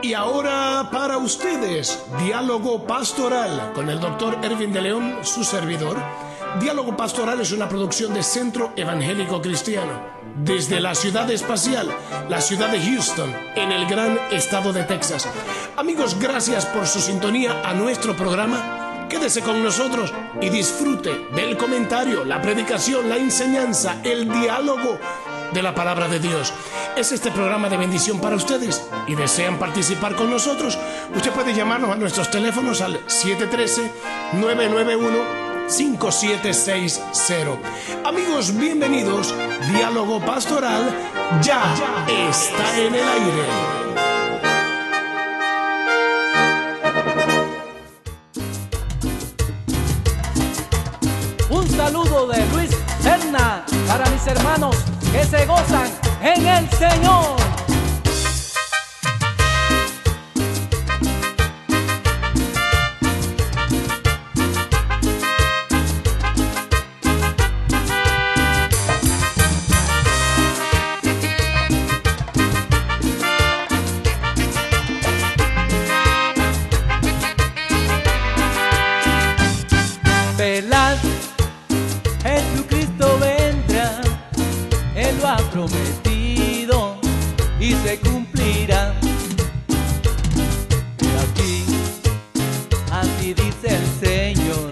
Y ahora para ustedes, Diálogo Pastoral con el Dr. Ervin de León, su servidor. Diálogo Pastoral es una producción de Centro Evangélico Cristiano, desde la ciudad espacial, la ciudad de Houston, en el gran estado de Texas. Amigos, gracias por su sintonía a nuestro programa. Quédese con nosotros y disfrute del comentario, la predicación, la enseñanza, el diálogo de la palabra de Dios. Es este programa de bendición para ustedes y desean participar con nosotros. Usted puede llamarnos a nuestros teléfonos al 713-991-5760. Amigos, bienvenidos. Diálogo Pastoral ya está en el aire. Un saludo de Luis Serna para mis hermanos que se gozan en el Señor. Velad, Jesucristo vendrá, Él lo ha prometido y se cumplirá. He aquí, así dice el Señor,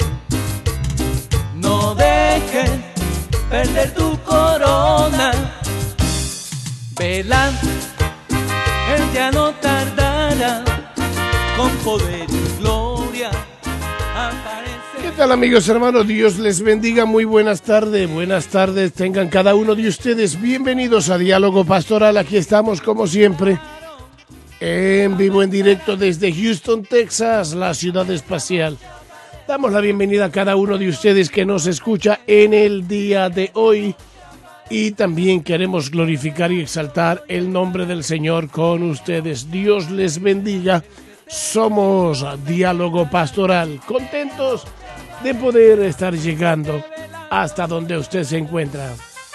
no dejes perder tu corona. Velad, Él ya no tardará, con poder y gloria aparecerá. ¿Qué tal, amigos, hermanos? Dios les bendiga. Muy buenas tardes tengan cada uno de ustedes. Bienvenidos a Diálogo Pastoral. Aquí estamos como siempre en vivo, en directo desde Houston, Texas, la ciudad espacial. Damos la bienvenida a cada uno de ustedes que nos escucha en el día de hoy, y también queremos glorificar y exaltar el nombre del Señor con ustedes. Dios les bendiga. Somos Diálogo Pastoral, contentos de poder estar llegando hasta donde usted se encuentra.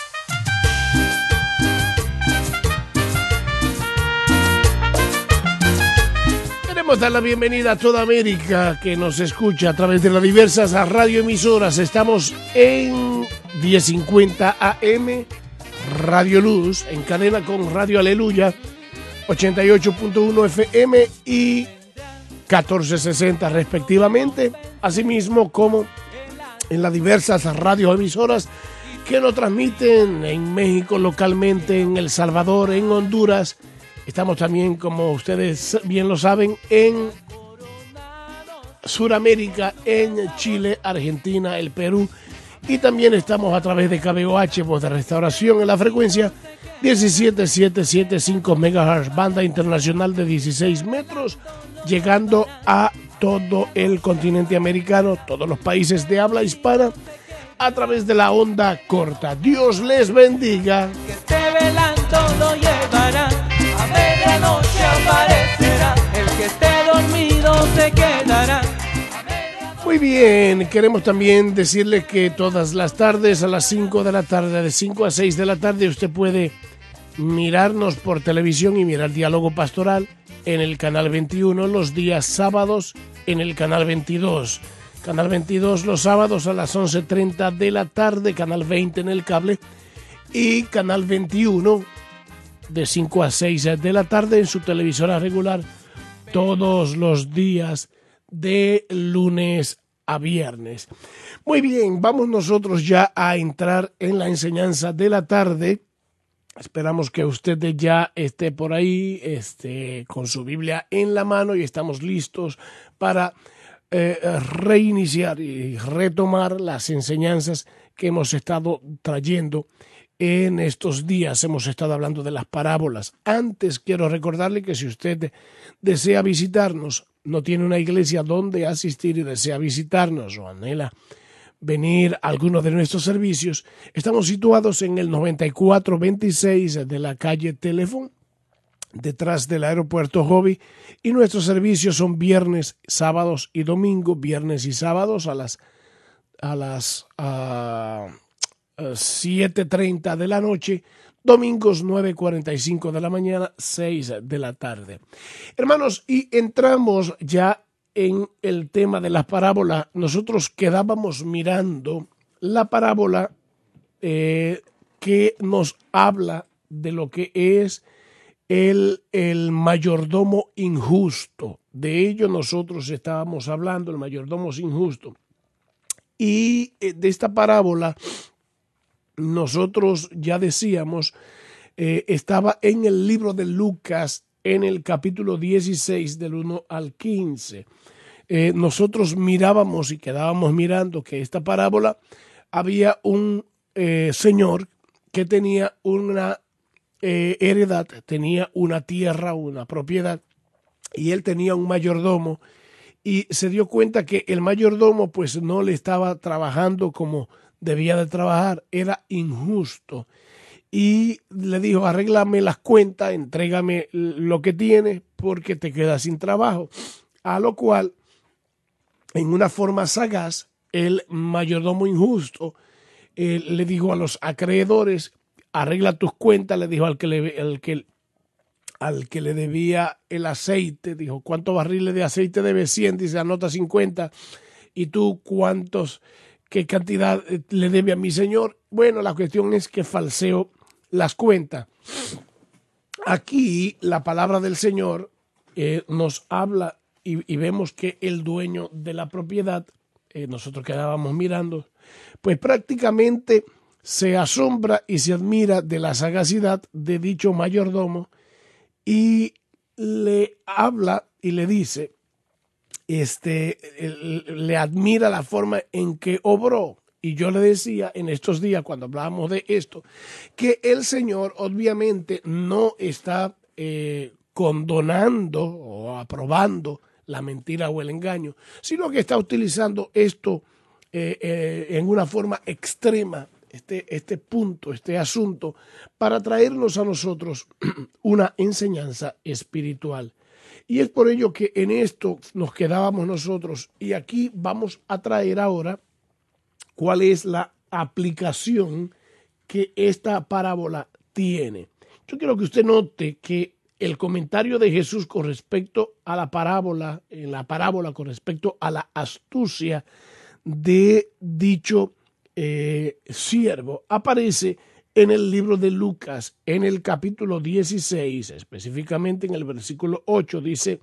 Queremos dar la bienvenida a toda América que nos escucha a través de las diversas radioemisoras. Estamos en 1050 AM, Radio Luz, en cadena con Radio Aleluya, 88.1 FM y 1460 respectivamente, asimismo como en las diversas radioemisoras que nos transmiten en México localmente, en El Salvador, en Honduras. Estamos también, como ustedes bien lo saben, en Sudamérica, en Chile, Argentina, el Perú, y también estamos a través de KBOH, Voz de Restauración, en la frecuencia 17775 MHz, banda internacional de 16 metros, llegando a todo el continente americano, todos los países de habla hispana, a través de la onda corta. Dios les bendiga. Que esté velando lo llevará, a medianoche aparecerá, el que esté dormido se quedará. Muy bien, queremos también decirle que todas las tardes a las 5 de la tarde, de 5 a 6 de la tarde, usted puede mirarnos por televisión y mirar Diálogo Pastoral en el canal 21, los días sábados en el canal 22. Canal 22 los sábados a las 11:30 de la tarde, canal 20 en el cable, y canal 21 de 5 a 6 de la tarde en su televisora regular todos los días de lunes a viernes. Muy bien, vamos nosotros ya a entrar en la enseñanza de la tarde. Esperamos que usted ya esté por ahí, con su Biblia en la mano, y estamos listos para reiniciar y retomar las enseñanzas que hemos estado trayendo en estos días. Hemos estado hablando de las parábolas. Antes quiero recordarle que si usted desea visitarnos, no tiene una iglesia donde asistir y desea visitarnos o anhela venir a alguno de nuestros servicios, estamos situados en el 9426 de la calle Teléfono, detrás del aeropuerto Hobby, y nuestros servicios son viernes, sábados y domingo. Viernes y sábados a las 7:30 de la noche, domingos 9:45 de la mañana, 6 de la tarde. Hermanos, y entramos ya en el tema de la parábola. Nosotros quedábamos mirando la parábola que nos habla de lo que es el mayordomo injusto. De ello nosotros estábamos hablando, el mayordomo injusto. Y de esta parábola nosotros ya decíamos, estaba en el libro de Lucas, en el capítulo 16 del 1 al 15. Nosotros mirábamos y quedábamos mirando que esta parábola había un señor que tenía una heredad, tenía una tierra, una propiedad, y él tenía un mayordomo, y se dio cuenta que el mayordomo pues no le estaba trabajando como debía de trabajar, era injusto, y le dijo: arréglame las cuentas, entrégame lo que tienes porque te quedas sin trabajo. A lo cual, en una forma sagaz, el mayordomo injusto le dijo a los acreedores: arregla tus cuentas. Le dijo al que le debía el aceite, dijo: ¿cuántos barriles de aceite debe? 100, dice: anota 50. ¿Y tú qué cantidad le debe a mi señor? Bueno, la cuestión es que falseó las cuentas. Aquí la palabra del Señor nos habla y vemos que el dueño de la propiedad, nosotros quedábamos mirando, pues prácticamente se asombra y se admira de la sagacidad de dicho mayordomo, y le habla y le dice, le admira la forma en que obró. Y yo le decía en estos días, cuando hablábamos de esto, que el Señor obviamente no está condonando o aprobando la mentira o el engaño, sino que está utilizando esto en una forma extrema, este punto, este asunto, para traernos a nosotros una enseñanza espiritual. Y es por ello que en esto nos quedábamos nosotros, y aquí vamos a traer ahora cuál es la aplicación que esta parábola tiene. Yo quiero que usted note que el comentario de Jesús con respecto a la parábola, en la parábola con respecto a la astucia de dicho siervo, aparece en el libro de Lucas, en el capítulo 16, específicamente en el versículo 8, dice: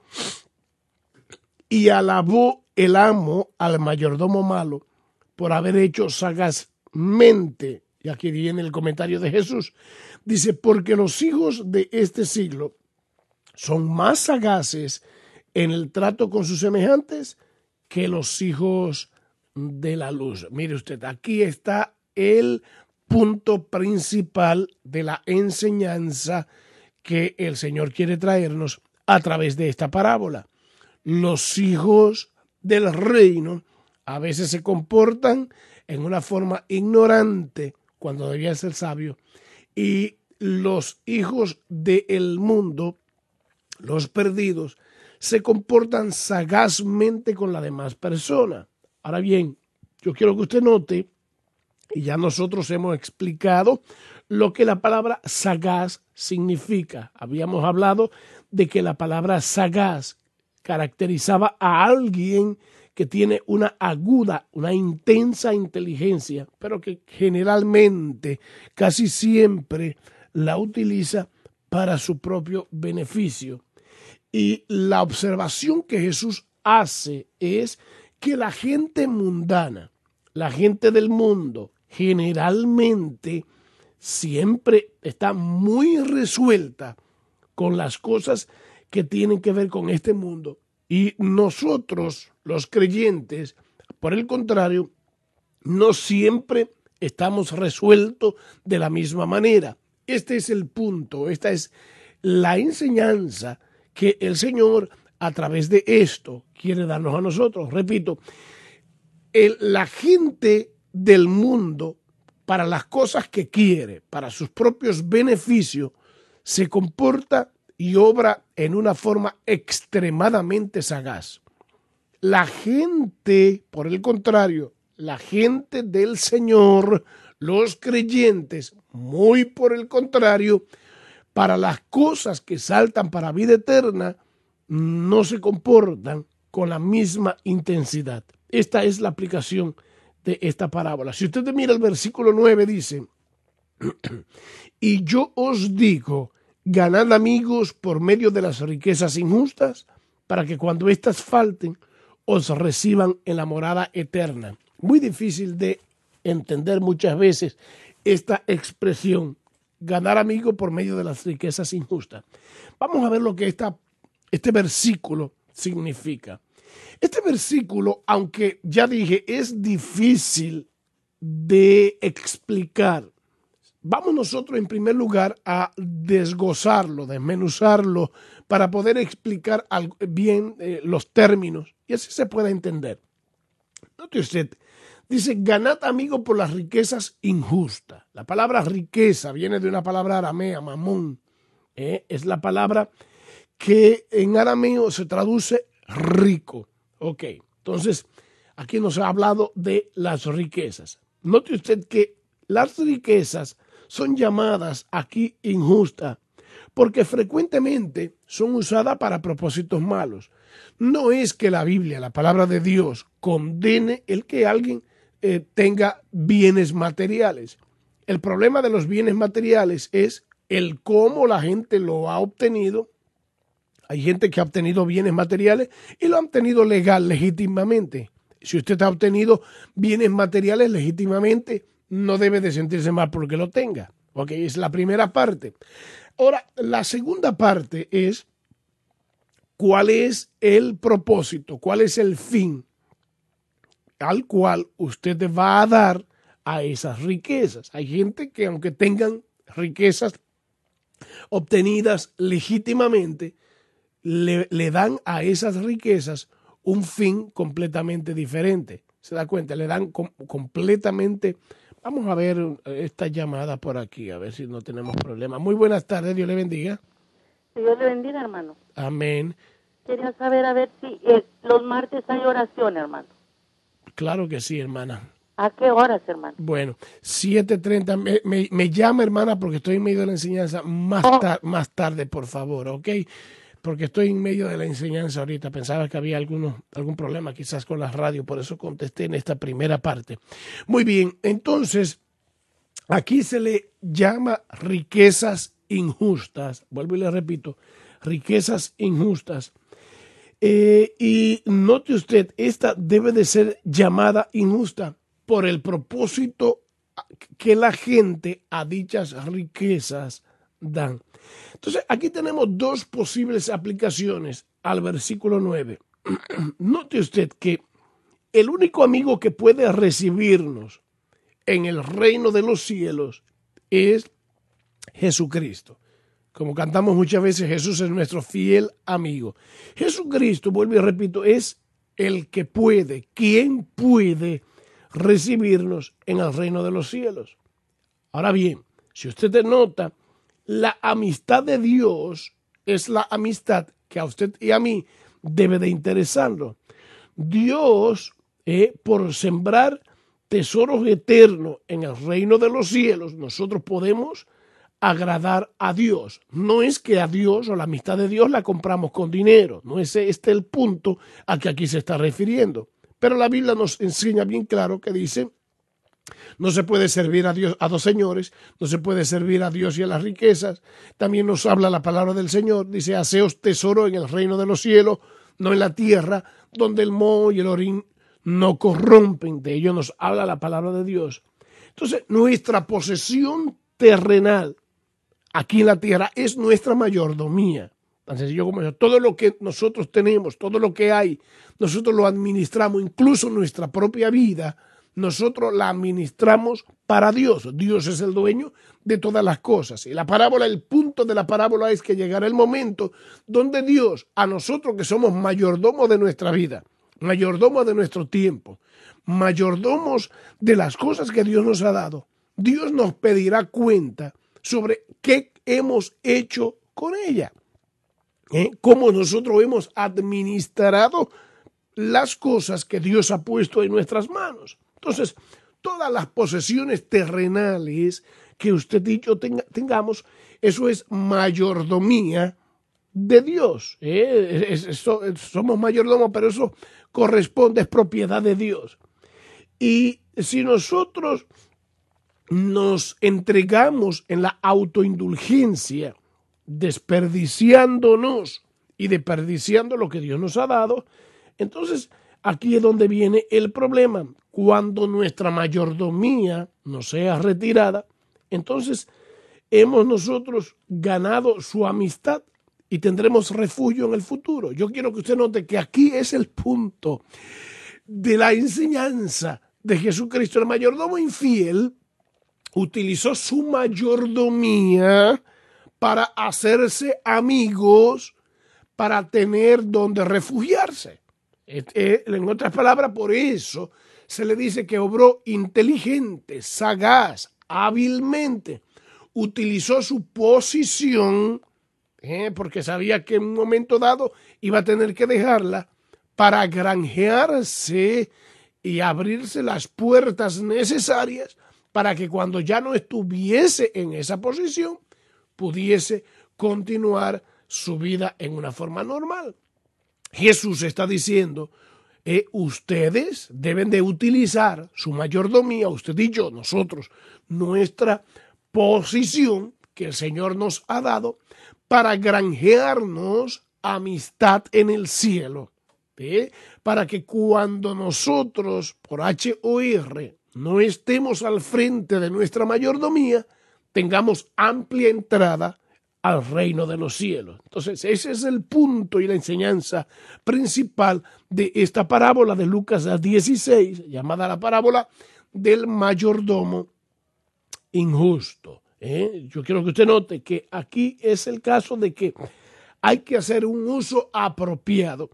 y alabó el amo al mayordomo malo por haber hecho sagazmente. Y aquí viene el comentario de Jesús. Dice: porque los hijos de este siglo son más sagaces en el trato con sus semejantes que los hijos de la luz. Mire usted, aquí está el punto principal de la enseñanza que el Señor quiere traernos a través de esta parábola. Los hijos del reino a veces se comportan en una forma ignorante cuando debían ser sabios, y los hijos del mundo, los perdidos, se comportan sagazmente con la demás persona. Ahora bien, yo quiero que usted note, y ya nosotros hemos explicado lo que la palabra sagaz significa. Habíamos hablado de que la palabra sagaz caracterizaba a alguien que tiene una aguda, una intensa inteligencia, pero que generalmente, casi siempre, la utiliza para su propio beneficio. Y la observación que Jesús hace es que la gente mundana, la gente del mundo, generalmente siempre está muy resuelta con las cosas que tienen que ver con este mundo. Y nosotros, los creyentes, por el contrario, no siempre estamos resueltos de la misma manera. Este es el punto, esta es la enseñanza que el Señor a través de esto quiere darnos a nosotros. Repito, la gente del mundo, para las cosas que quiere, para sus propios beneficios, se comporta y obra en una forma extremadamente sagaz. La gente, por el contrario, la gente del Señor, los creyentes, Muy por el contrario, para las cosas que saltan para vida eterna, no se comportan con la misma intensidad. Esta es la aplicación de esta parábola. Si usted mira el versículo 9, dice, y yo os digo, ganad amigos por medio de las riquezas injustas, para que cuando éstas falten, os reciban en la morada eterna. Muy difícil de entender muchas veces esta expresión, ganar amigos por medio de las riquezas injustas. Vamos a ver lo que este versículo significa. Este versículo, aunque ya dije, es difícil de explicar. Vamos nosotros en primer lugar a desglosarlo, desmenuzarlo, para poder explicar bien los términos y así se pueda entender. Note usted, dice, ganad amigos por las riquezas injustas. La palabra riqueza viene de una palabra aramea, mamón. Es la palabra que en arameo se traduce rico. Ok, entonces aquí nos ha hablado de las riquezas. Note usted que las riquezas son llamadas aquí injustas porque frecuentemente son usadas para propósitos malos. No es que la Biblia, la palabra de Dios, condene el que alguien tenga bienes materiales. El problema de los bienes materiales es el cómo la gente lo ha obtenido. Hay gente que ha obtenido bienes materiales y lo han obtenido legítimamente. Si usted ha obtenido bienes materiales legítimamente, no debe de sentirse mal porque lo tenga. Ok, es la primera parte. Ahora, la segunda parte es cuál es el propósito, cuál es el fin al cual usted va a dar a esas riquezas. Hay gente que aunque tengan riquezas obtenidas legítimamente, le dan a esas riquezas un fin completamente diferente. ¿Se da cuenta? Le dan completamente... Vamos a ver esta llamada por aquí, a ver si no tenemos problema. Muy buenas tardes, Dios le bendiga. Dios le bendiga, hermano. Amén. Quería saber a ver si los martes hay oración, hermano. Claro que sí, hermana. ¿A qué horas, hermano? Bueno, 7:30. Me llama, hermana, porque estoy en medio de la enseñanza. Más tarde, por favor, ¿ok? Porque estoy en medio de la enseñanza ahorita. Pensaba que había algún problema quizás con la radio, por eso contesté en esta primera parte. Muy bien, entonces, aquí se le llama riquezas injustas. Vuelvo y le repito, riquezas injustas. Y note usted, esta debe de ser llamada injusta por el propósito que la gente a dichas riquezas dan. Entonces, aquí tenemos dos posibles aplicaciones al versículo 9. Note usted que el único amigo que puede recibirnos en el reino de los cielos es Jesucristo. Como cantamos muchas veces, Jesús es nuestro fiel amigo. Jesucristo, vuelvo y repito, es el que puede, quien puede recibirnos en el reino de los cielos. Ahora bien, si usted nota, la amistad de Dios es la amistad que a usted y a mí debe de interesarnos. Dios, por sembrar tesoros eternos en el reino de los cielos, nosotros podemos agradar a Dios. No es que a Dios o la amistad de Dios la compramos con dinero. No es este el punto a que aquí se está refiriendo. Pero la Biblia nos enseña bien claro que dice: no se puede servir a Dios, a dos señores, no se puede servir a Dios y a las riquezas. También nos habla la palabra del Señor, dice: haceos tesoro en el reino de los cielos, no en la tierra, donde el moho y el orín no corrompen. De ello nos habla la palabra de Dios. Entonces, nuestra posesión terrenal aquí en la tierra es nuestra mayordomía. Tan sencillo como eso. Todo lo que nosotros tenemos, todo lo que hay, nosotros lo administramos, incluso nuestra propia vida, nosotros la administramos para Dios. Dios es el dueño de todas las cosas. Y la parábola, el punto de la parábola es que llegará el momento donde Dios, a nosotros que somos mayordomos de nuestra vida, mayordomos de nuestro tiempo, mayordomos de las cosas que Dios nos ha dado, Dios nos pedirá cuenta sobre qué hemos hecho con ella. Cómo nosotros hemos administrado las cosas que Dios ha puesto en nuestras manos. Entonces, todas las posesiones terrenales que usted y yo tengamos, eso es mayordomía de Dios. Somos mayordomos, pero eso corresponde, es propiedad de Dios. Y si nosotros nos entregamos en la autoindulgencia, desperdiciándonos y desperdiciando lo que Dios nos ha dado, entonces aquí es donde viene el problema. Cuando nuestra mayordomía no sea retirada, entonces hemos nosotros ganado su amistad y tendremos refugio en el futuro. Yo quiero que usted note que aquí es el punto de la enseñanza de Jesucristo. El mayordomo infiel utilizó su mayordomía para hacerse amigos, para tener donde refugiarse. En otras palabras, por eso se le dice que obró inteligente, sagaz, hábilmente. Utilizó su posición, porque sabía que en un momento dado iba a tener que dejarla, para granjearse y abrirse las puertas necesarias para que cuando ya no estuviese en esa posición, pudiese continuar su vida en una forma normal. Jesús está diciendo, ustedes deben de utilizar su mayordomía, usted y yo, nosotros, nuestra posición que el Señor nos ha dado para granjearnos amistad en el cielo. Para que cuando nosotros, por H o R, no estemos al frente de nuestra mayordomía, tengamos amplia entrada al reino de los cielos. Entonces, ese es el punto y la enseñanza principal de esta parábola de Lucas 16, llamada la parábola del mayordomo injusto. Yo quiero que usted note que aquí es el caso de que hay que hacer un uso apropiado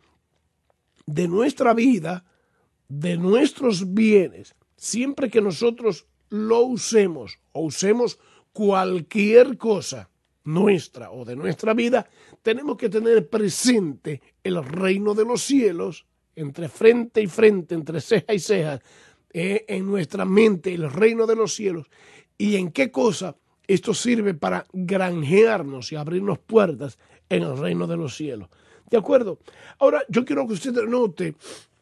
de nuestra vida, de nuestros bienes, siempre que nosotros lo usemos o usemos cualquier cosa nuestra o de nuestra vida, tenemos que tener presente el reino de los cielos, entre frente y frente, entre ceja y ceja, en nuestra mente el reino de los cielos, y en qué cosa esto sirve para granjearnos y abrirnos puertas en el reino de los cielos. ¿De acuerdo? Ahora, yo quiero que usted note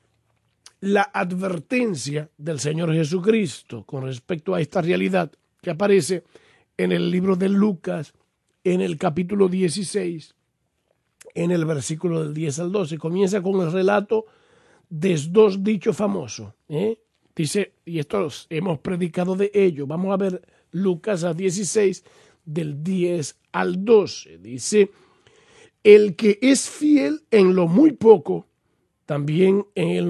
la advertencia del Señor Jesucristo con respecto a esta realidad que aparece en el libro de Lucas, en el capítulo 16, en el versículo del 10 al 12. Comienza con el relato de dos dichos famosos. Dice, y estos hemos predicado de ello. Vamos a ver Lucas 16, del 10 al 12. Dice, el que es fiel en lo muy poco, también en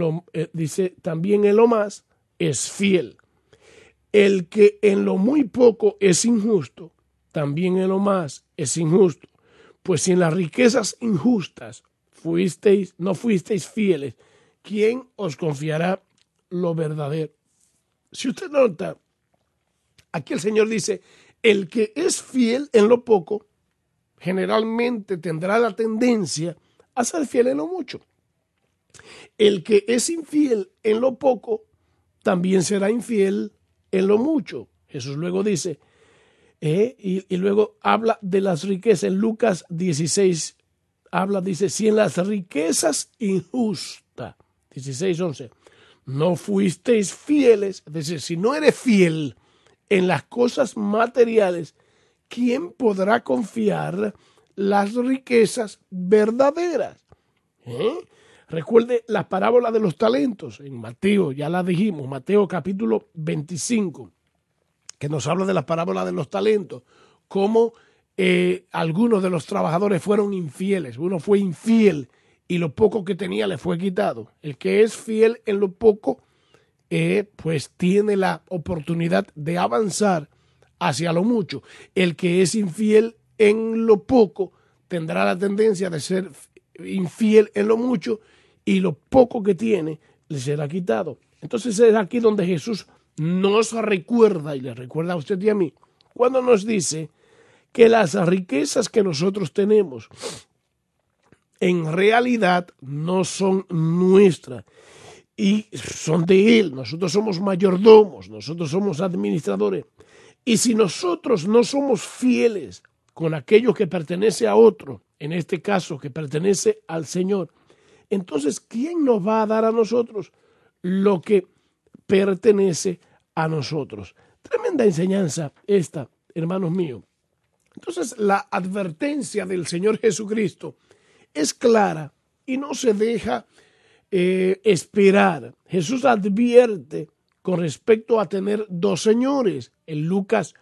lo más es fiel. El que en lo muy poco es injusto, también en lo más es injusto. Pues si en las riquezas injustas no fuisteis fieles, ¿quién os confiará lo verdadero? Si usted nota, aquí el Señor dice, el que es fiel en lo poco, generalmente tendrá la tendencia a ser fiel en lo mucho. El que es infiel en lo poco, también será infiel en lo mucho. Jesús luego dice, y luego habla de las riquezas. En Lucas 16 dice, si en las riquezas injustas, 16:11, no fuisteis fieles, es decir, si no eres fiel en las cosas materiales, ¿quién podrá confiar las riquezas verdaderas? Recuerde la parábola de los talentos en Mateo, ya la dijimos, Mateo capítulo 25, que nos habla de la parábola de los talentos, cómo algunos de los trabajadores fueron infieles. Uno fue infiel y lo poco que tenía le fue quitado. El que es fiel en lo poco, pues tiene la oportunidad de avanzar hacia lo mucho. El que es infiel en lo poco tendrá la tendencia de ser infiel en lo mucho y lo poco que tiene le será quitado. Entonces es aquí donde Jesús nos recuerda, y le recuerda a usted y a mí, cuando nos dice que las riquezas que nosotros tenemos en realidad no son nuestras y son de Él. Nosotros somos mayordomos, nosotros somos administradores. Y si nosotros no somos fieles con aquello que pertenece a otro, en este caso que pertenece al Señor, entonces ¿quién nos va a dar a nosotros lo que pertenece a nosotros? Tremenda enseñanza esta, hermanos míos. Entonces la advertencia del Señor Jesucristo es clara y no se deja esperar. Jesús advierte con respecto a tener dos señores. En Lucas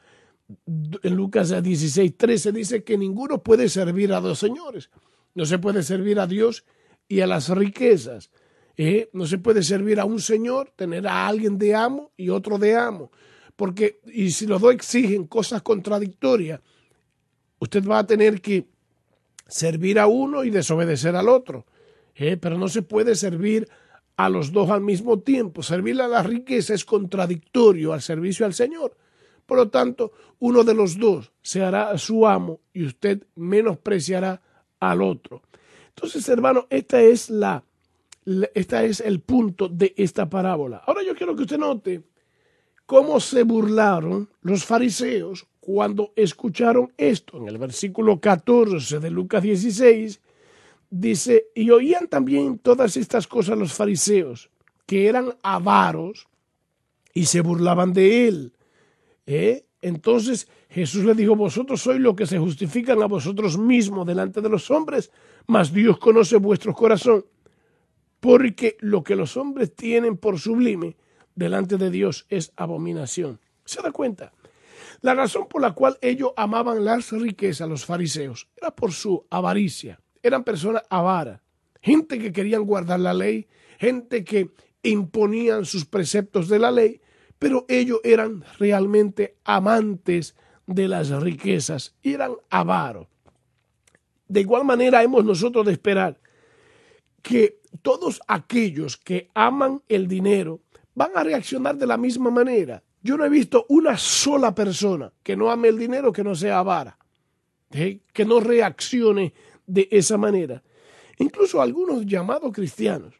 16:13 dice que ninguno puede servir a dos señores. No se puede servir a Dios y a las riquezas. No se puede servir a un señor, tener a alguien de amo y otro de amo. Porque, y si los dos exigen cosas contradictorias, usted va a tener que servir a uno y desobedecer al otro. Pero no se puede servir a los dos al mismo tiempo. Servirle a la riqueza es contradictorio al servicio al Señor. Por lo tanto, uno de los dos se hará su amo y usted menospreciará al otro. Entonces, hermano, este es el punto de esta parábola. Ahora yo quiero que usted note cómo se burlaron los fariseos cuando escucharon esto. En el versículo 14 de Lucas 16 dice, y oían también todas estas cosas los fariseos, que eran avaros, y se burlaban de él. Entonces Jesús le dijo, vosotros sois los que se justifican a vosotros mismos delante de los hombres, mas Dios conoce vuestro corazón, porque lo que los hombres tienen por sublime delante de Dios es abominación. ¿Se da cuenta? La razón por la cual ellos amaban las riquezas, los fariseos, era por su avaricia. Eran personas avaras, gente que querían guardar la ley, gente que imponían sus preceptos de la ley, pero ellos eran realmente amantes de las riquezas, y eran avaros. De igual manera hemos nosotros de esperar que todos aquellos que aman el dinero van a reaccionar de la misma manera. Yo no he visto una sola persona que no ame el dinero que no sea avara, que no reaccione de esa manera. Incluso algunos llamados cristianos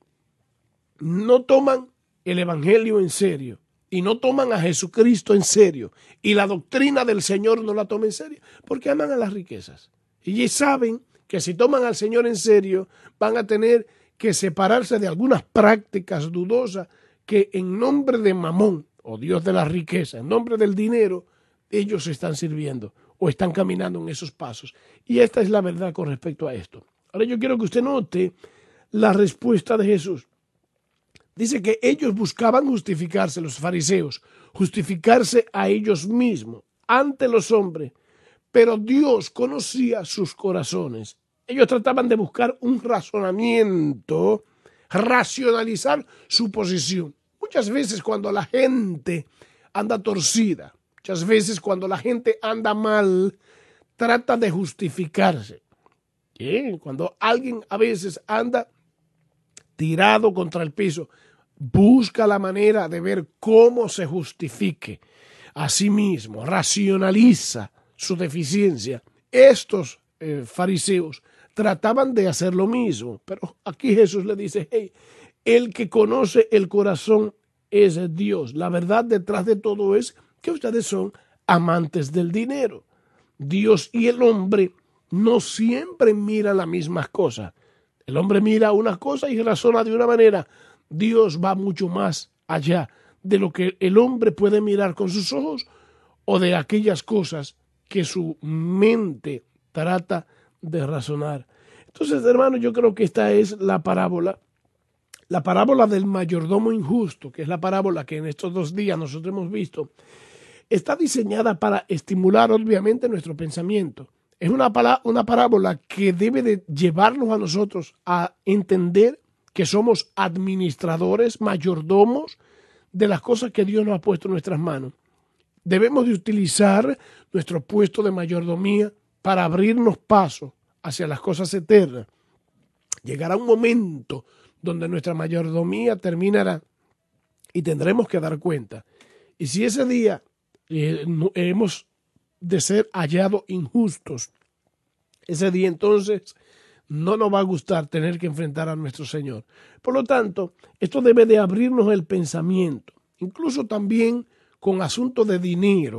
no toman el evangelio en serio y no toman a Jesucristo en serio y la doctrina del Señor no la toman en serio porque aman a las riquezas y saben que si toman al Señor en serio van a tener que separarse de algunas prácticas dudosas que en nombre de Mamón o Dios de la riqueza, en nombre del dinero, ellos están sirviendo o están caminando en esos pasos. Y esta es la verdad con respecto a esto. Ahora yo quiero que usted note la respuesta de Jesús. Dice que ellos buscaban justificarse, los fariseos, justificarse a ellos mismos ante los hombres, pero Dios conocía sus corazones. Ellos trataban de buscar un razonamiento, racionalizar su posición. Muchas veces cuando la gente anda torcida, muchas veces cuando la gente anda mal, trata de justificarse. Cuando alguien a veces anda tirado contra el piso, busca la manera de ver cómo se justifique a sí mismo, racionaliza su deficiencia. Estos fariseos trataban de hacer lo mismo, pero aquí Jesús le dice, hey, el que conoce el corazón es Dios. La verdad detrás de todo es que ustedes son amantes del dinero. Dios y el hombre no siempre miran las mismas cosas. El hombre mira una cosa y razona de una manera. Dios va mucho más allá de lo que el hombre puede mirar con sus ojos o de aquellas cosas que su mente trata de razonar. Entonces, hermanos, yo creo que esta es la parábola del mayordomo injusto, que es la parábola que en estos 2 días nosotros hemos visto. Está diseñada para estimular obviamente nuestro pensamiento. Es una parábola que debe de llevarnos a nosotros a entender que somos administradores, mayordomos de las cosas que Dios nos ha puesto en nuestras manos. Debemos de utilizar nuestro puesto de mayordomía para abrirnos paso hacia las cosas eternas. Llegará un momento donde nuestra mayordomía terminará y tendremos que dar cuenta. Y si ese día hemos de ser hallados injustos, ese día entonces no nos va a gustar tener que enfrentar a nuestro Señor. Por lo tanto, esto debe de abrirnos el pensamiento, incluso también con asuntos de dinero.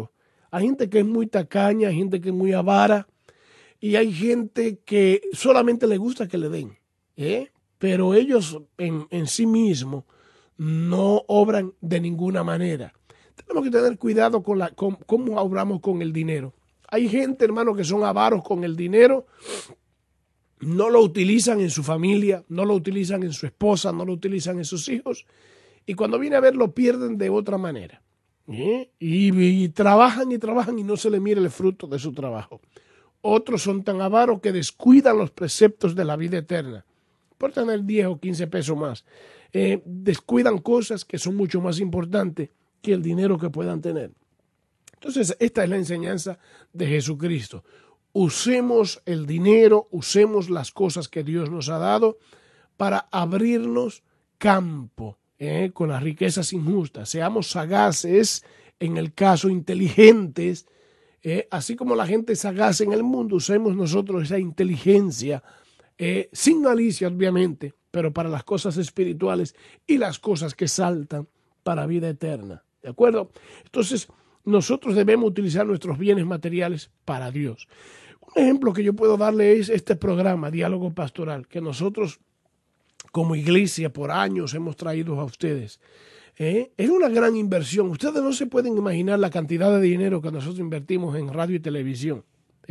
Hay gente que es muy tacaña, hay gente que es muy avara y hay gente que solamente le gusta que le den, pero ellos en sí mismos no obran de ninguna manera. Tenemos que tener cuidado con cómo obramos con el dinero. Hay gente, hermano, que son avaros con el dinero, no lo utilizan en su familia, no lo utilizan en su esposa, no lo utilizan en sus hijos, y cuando viene a ver lo pierden de otra manera. Y trabajan y no se le mira el fruto de su trabajo. Otros son tan avaros que descuidan los preceptos de la vida eterna por tener 10 o 15 pesos más. Descuidan cosas que son mucho más importantes que el dinero que puedan tener. Entonces, esta es la enseñanza de Jesucristo. Usemos el dinero, usemos las cosas que Dios nos ha dado para abrirnos campo con las riquezas injustas. Seamos sagaces, en el caso inteligentes, así como la gente es sagaz en el mundo, usemos nosotros esa inteligencia, sin malicia obviamente, pero para las cosas espirituales y las cosas que saltan para vida eterna. ¿De acuerdo? Entonces, nosotros debemos utilizar nuestros bienes materiales para Dios. Un ejemplo que yo puedo darle es este programa, Diálogo Pastoral, que nosotros como iglesia por años hemos traído a ustedes. Es una gran inversión. Ustedes no se pueden imaginar la cantidad de dinero que nosotros invertimos en radio y televisión.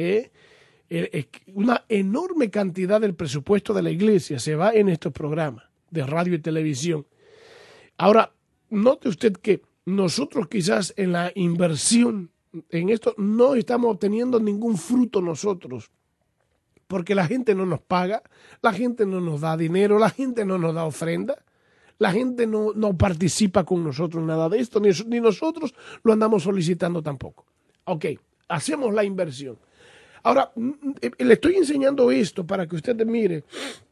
Una enorme cantidad del presupuesto de la iglesia se va en estos programas de radio y televisión. Ahora, note usted que nosotros quizás en la inversión en esto no estamos obteniendo ningún fruto nosotros, porque la gente no nos paga, la gente no nos da dinero, la gente no nos da ofrenda, la gente no participa con nosotros en nada de esto, ni nosotros lo andamos solicitando tampoco. Ok, hacemos la inversión. Ahora, le estoy enseñando esto para que usted mire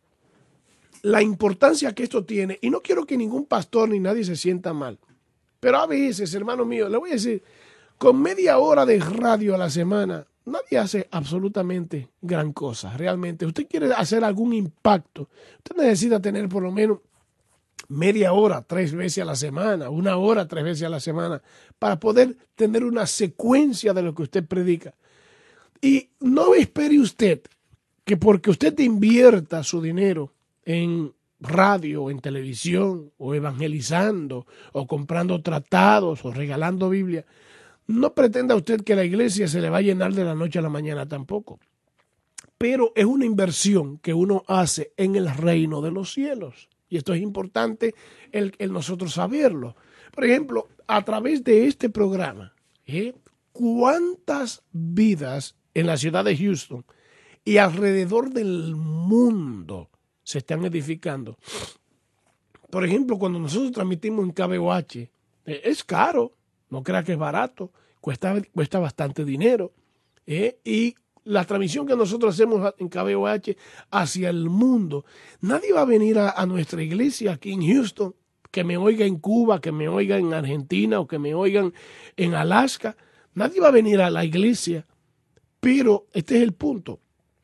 la importancia que esto tiene, y no quiero que ningún pastor ni nadie se sienta mal. Pero a veces, hermano mío, le voy a decir, con media hora de radio a la semana, nadie hace absolutamente gran cosa. Realmente, usted quiere hacer algún impacto, usted necesita tener por lo menos media hora 3 veces a la semana, 1 hora 3 veces a la semana, para poder tener una secuencia de lo que usted predica. Y no espere usted que porque usted invierta su dinero en radio, en televisión, o evangelizando, o comprando tratados, o regalando Biblia, no pretenda usted que la iglesia se le va a llenar de la noche a la mañana tampoco. Pero es una inversión que uno hace en el reino de los cielos. Y esto es importante el nosotros saberlo. Por ejemplo, a través de este programa, ¿cuántas vidas en la ciudad de Houston y alrededor del mundo se están edificando? Por ejemplo, cuando nosotros transmitimos en KBOH, es caro, no crea que es barato, cuesta bastante dinero. Y la transmisión que nosotros hacemos en KBOH hacia el mundo, nadie va a venir a nuestra iglesia aquí en Houston, que me oiga en Cuba, que me oiga en Argentina o que me oigan en Alaska. Nadie va a venir a la iglesia, pero este es el punto.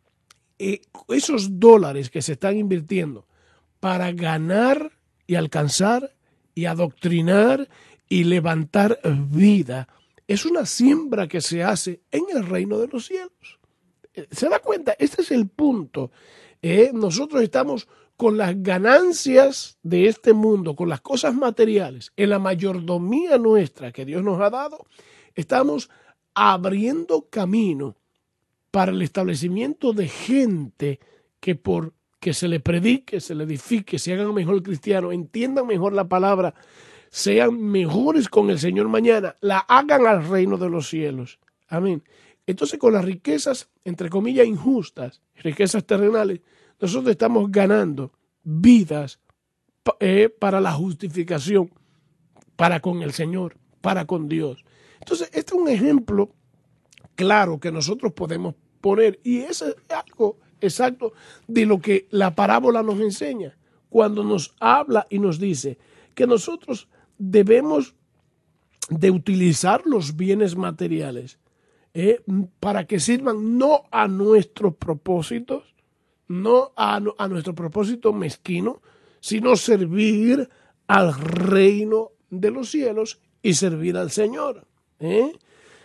Esos dólares que se están invirtiendo para ganar y alcanzar y adoctrinar y levantar vida, es una siembra que se hace en el reino de los cielos. ¿Se da cuenta? Este es el punto. Nosotros estamos con las ganancias de este mundo, con las cosas materiales, en la mayordomía nuestra que Dios nos ha dado, estamos abriendo camino para el establecimiento de gente que por que se le predique, se le edifique, se hagan mejor cristianos, entiendan mejor la palabra, sean mejores con el Señor mañana, la hagan al reino de los cielos. Amén. Entonces, con las riquezas, entre comillas, injustas, riquezas terrenales, nosotros estamos ganando vidas para la justificación, para con el Señor, para con Dios. Entonces, este es un ejemplo claro que nosotros podemos poner, y eso es algo exacto de lo que la parábola nos enseña, cuando nos habla y nos dice que nosotros debemos de utilizar los bienes materiales para que sirvan no a nuestros propósitos, no a nuestro propósito mezquino, sino servir al reino de los cielos y servir al Señor.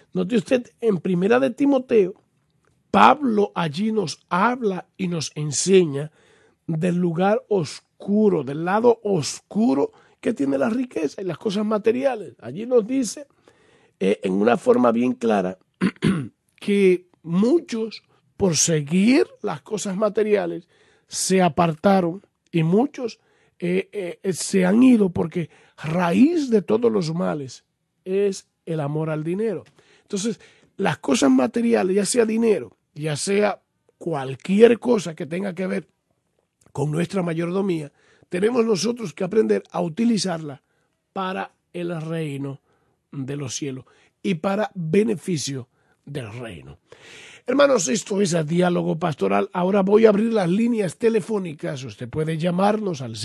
Note usted, en Primera de Timoteo, Pablo allí nos habla y nos enseña del lugar oscuro, del lado oscuro que tiene la riqueza y las cosas materiales. Allí nos dice en una forma bien clara que muchos, por seguir las cosas materiales, se apartaron y muchos se han ido porque raíz de todos los males es el amor al dinero. Entonces, las cosas materiales, ya sea dinero, ya sea cualquier cosa que tenga que ver con nuestra mayordomía, tenemos nosotros que aprender a utilizarla para el reino de los cielos y para beneficio del reino. Hermanos, esto es el Diálogo Pastoral. Ahora voy a abrir las líneas telefónicas. Usted puede llamarnos al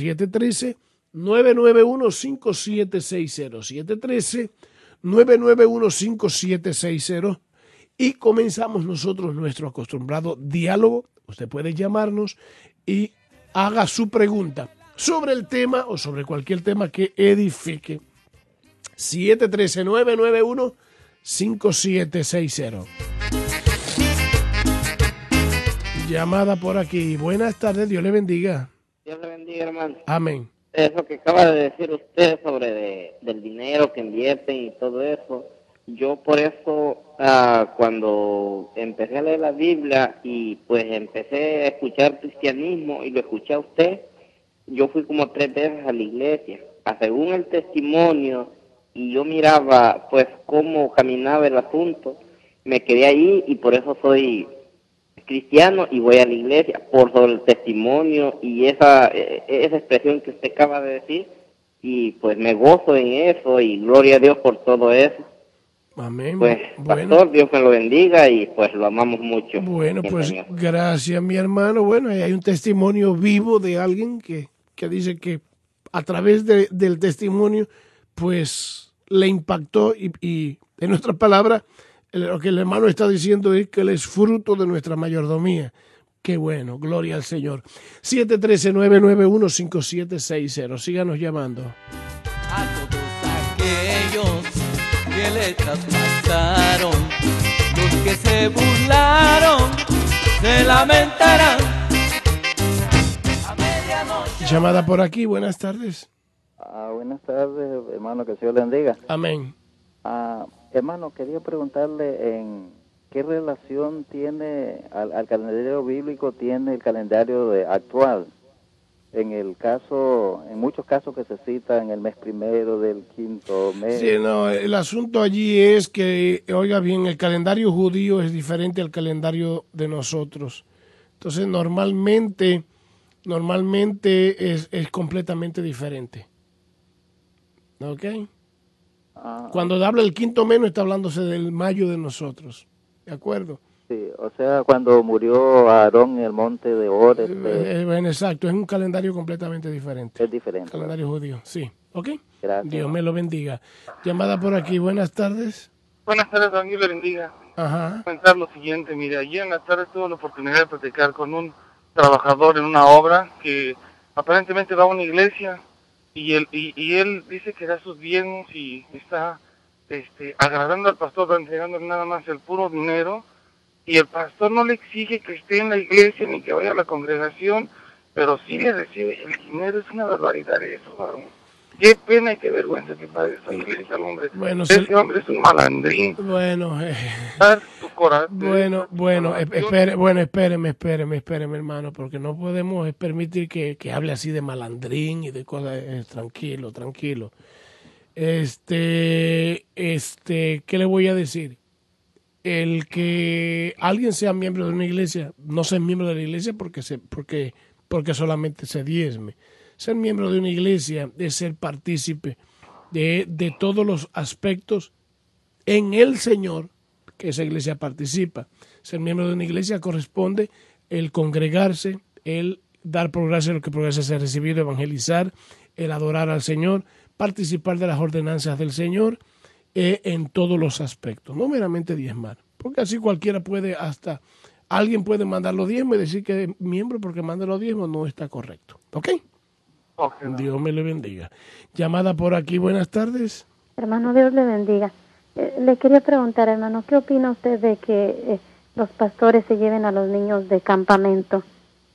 713-991-5760. 713-991-5760. Y comenzamos nosotros nuestro acostumbrado diálogo. Usted puede llamarnos y haga su pregunta sobre el tema o sobre cualquier tema que edifique. 713-991-5760. Llamada por aquí. Buenas tardes, Dios le bendiga. Dios le bendiga, hermano. Amén. Eso que acaba de decir usted sobre del dinero que invierten y todo eso, yo por eso cuando empecé a leer la Biblia y pues empecé a escuchar cristianismo y lo escuché a usted, yo fui como 3 veces a la iglesia, según el testimonio, y yo miraba pues cómo caminaba el asunto, me quedé ahí y por eso soy cristiano y voy a la iglesia, por sobre el testimonio y esa expresión que usted acaba de decir, y pues me gozo en eso y gloria a Dios por todo eso. Amén. Pues, bueno, pastor, Dios me lo bendiga y pues lo amamos mucho. Bueno, pues gracias, mi hermano. Bueno, hay un testimonio vivo de alguien que dice que a través del testimonio, pues le impactó y en otras palabras, lo que el hermano está diciendo es que él es fruto de nuestra mayordomía. Qué bueno, gloria al Señor. 713-991-5760. Síganos llamando. A todos aquellos que le traspasaron, los que se burlaron, se lamentarán. A medianoche. Llamada por aquí, buenas tardes. Buenas tardes, hermano, que Dios le bendiga. Amén. Hermano, quería preguntarle en qué relación tiene al calendario bíblico tiene el calendario actual. En muchos casos que se cita en el mes primero del quinto mes. Sí, no, el asunto allí es que, oiga bien, el calendario judío es diferente al calendario de nosotros. Entonces, normalmente es completamente diferente. ¿Ok? Cuando habla del quinto mes no está hablándose del mayo de nosotros. ¿De acuerdo? Sí, o sea, cuando murió Aarón en el monte de Or. Bueno, exacto, es un calendario completamente diferente. Es diferente. Calendario judío, sí. ¿Ok? Gracias. Dios me lo bendiga. Llamada por aquí, buenas tardes. Buenas tardes, don Dios le bendiga. Ajá. Comentar lo siguiente, mire, ayer en la tarde tuve la oportunidad de platicar con un trabajador en una obra que aparentemente va a una iglesia y él dice que da sus bienes y está agradando al pastor, entregándole nada más el puro dinero, y el pastor no le exige que esté en la iglesia ni que vaya a la congregación, pero sí le recibe el dinero. Es una barbaridad eso, varón. Qué pena y qué vergüenza que padre esa iglesia, el hombre. Bueno, ese hombre es un malandrín. Bueno, espéreme, hermano, porque no podemos permitir que hable así de malandrín y de cosas. Tranquilo. ¿Qué le voy a decir? El que alguien sea miembro de una iglesia, no ser miembro de la iglesia porque solamente se diezme. Ser miembro de una iglesia es ser partícipe de todos los aspectos en el Señor que esa iglesia participa. Ser miembro de una iglesia corresponde el congregarse, el dar por gracia lo que por gracia se ha recibido, evangelizar, el adorar al Señor, participar de las ordenanzas del Señor en todos los aspectos, no meramente diezmar, porque así cualquiera puede, hasta alguien puede mandar los diezmos y decir que es miembro porque manda los diezmos, no está correcto. ¿Ok? Okay, no. Dios me le bendiga. Llamada por aquí, buenas tardes. Hermano, Dios le bendiga. Le quería preguntar, hermano, ¿qué opina usted de que los pastores se lleven a los niños de campamento?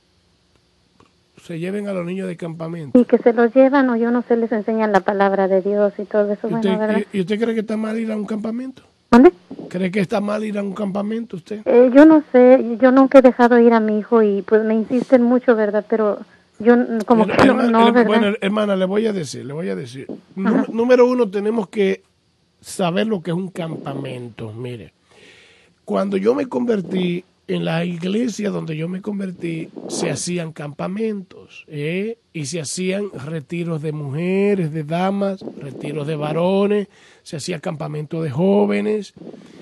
Se lleven a los niños de campamento. Y que se los llevan o yo no sé, les enseñan la palabra de Dios y todo eso. Bueno, ¿verdad? ¿Y usted cree que está mal ir a un campamento? ¿Dónde? ¿Cree que está mal ir a un campamento usted? Yo no sé, yo nunca he dejado ir a mi hijo y pues me insisten mucho, ¿verdad? Pero yo como que no, ¿verdad? Bueno, hermana, le voy a decir. Número uno, tenemos que saber lo que es un campamento. Mire, cuando yo me convertí, en la iglesia donde yo me convertí, se hacían campamentos, y se hacían retiros de mujeres, de damas, retiros de varones, se hacía campamento de jóvenes,